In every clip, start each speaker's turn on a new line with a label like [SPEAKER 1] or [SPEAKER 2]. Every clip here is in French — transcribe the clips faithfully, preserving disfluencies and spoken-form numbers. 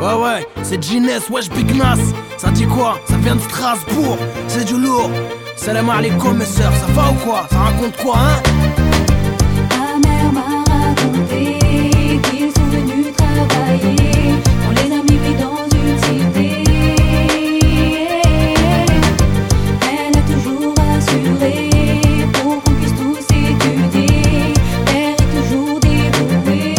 [SPEAKER 1] Ouais ouais, c'est Ginès, wesh Big Nas. Ça dit quoi? Ça vient de Strasbourg, c'est du lourd. Salam alaikum mes sœurs, ça va ou quoi? Ça raconte quoi hein?
[SPEAKER 2] Ma mère m'a raconté qu'ils sont venus travailler. On les a mis dans une cité. Elle a toujours assuré pour qu'on puisse tous étudier. Père est toujours dévoué.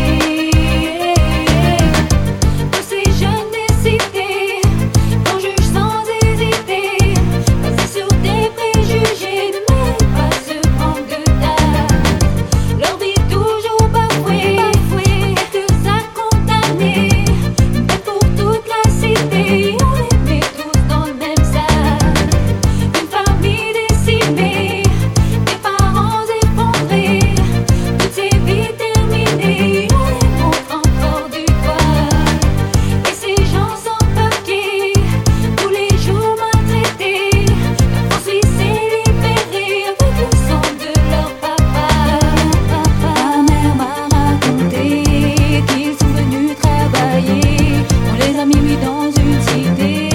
[SPEAKER 2] Tous ces jeunes des cités qu'on juge sans hésiter, basés sur des préjugés, ne même pas se prendre de tard. Leur vie toujours bafouée, quelques à condamner. Mais pour toute la cité, on les met tous dans le même sac. Une famille décimée, des parents effondrés, toutes ces vies terminées, on les montre encore du doigt. Et ces gens sans papier, tous les jours maltraités, la France s'est libérée avec le sang de leur papa. Ma mère m'a raconté qu'ils sont venus travailler. On les a mis dans une cité.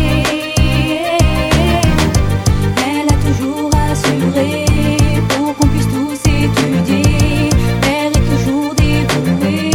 [SPEAKER 2] Elle a toujours assuré pour qu'on puisse tous étudier. Père est toujours dévoué.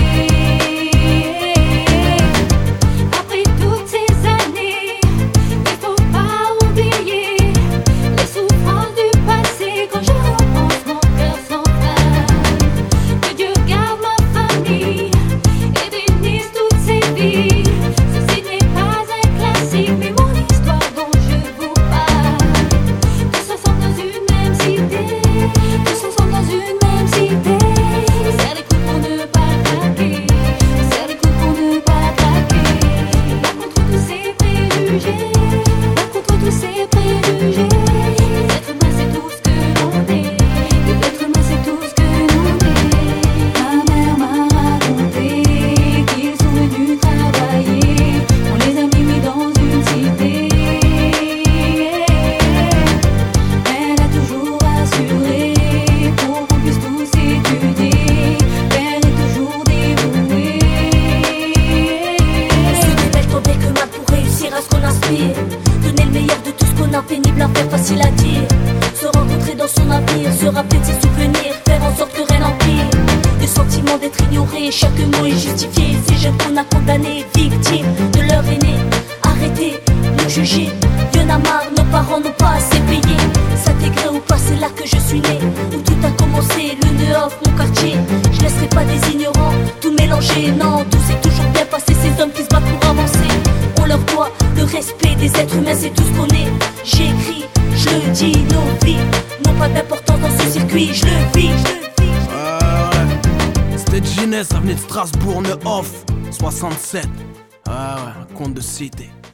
[SPEAKER 2] Après toutes ces années, il faut pas oublier les souffrances du passé. Quand je repense, mon cœur s'enflamme. Que Dieu garde ma famille et bénisse toutes ces vies. Ceci n'est pas un classique, mais mon histoire dont je vous parle. Tous ensemble dans une même cité, tous ensemble dans une même cité. Serre les coudes pour ne pas craquer, serre les coudes pour ne pas craquer. Va contre tous ces préjugés, va contre tous ces préjugés. Les êtres humains c'est tout ce que l'on est, les êtres humains c'est tout ce que l'on est. Ma mère m'a raconté qu'ils sont venus travailler. On les a mis dans une cité. Elle a toujours assuré pour qu'on puisse tous étudier. Père est toujours dévoué.
[SPEAKER 3] On se dépêche tant bien que mal pour réussir à ce qu'on aspire. Donner le meilleur de tout ce qu'on a, pénible à faire, facile à dire. Se rencontrer dans son avenir, se rappeler de ses souvenirs, faire en sorte que rien n'empire. Le sentiment d'être ignoré, chaque mot est justifié. Ces jeunes qu'on a condamnés, victimes de leur aîné. Arrêtez, nous juger, y'en a marre, nos parents n'ont pas assez payé. S'intégrer ou pas, c'est là que je suis né, où tout a commencé, le Neuf, mon quartier. Je laisserai pas des ignorants, tout mélanger, non, tout s'est toujours bien passé. Ces hommes qui se battent pour avancer, on leur doit le respect des êtres humains, c'est tout ce qu'on est. J'écris, je le dis, nos vies n'ont pas d'importance dans ce circuit, je le vis, je le vis.
[SPEAKER 1] Ouais ouais, c'était Ginès, ça venait de Strasbourg, ne off soixante-sept. Ah ouais, un conte de cité.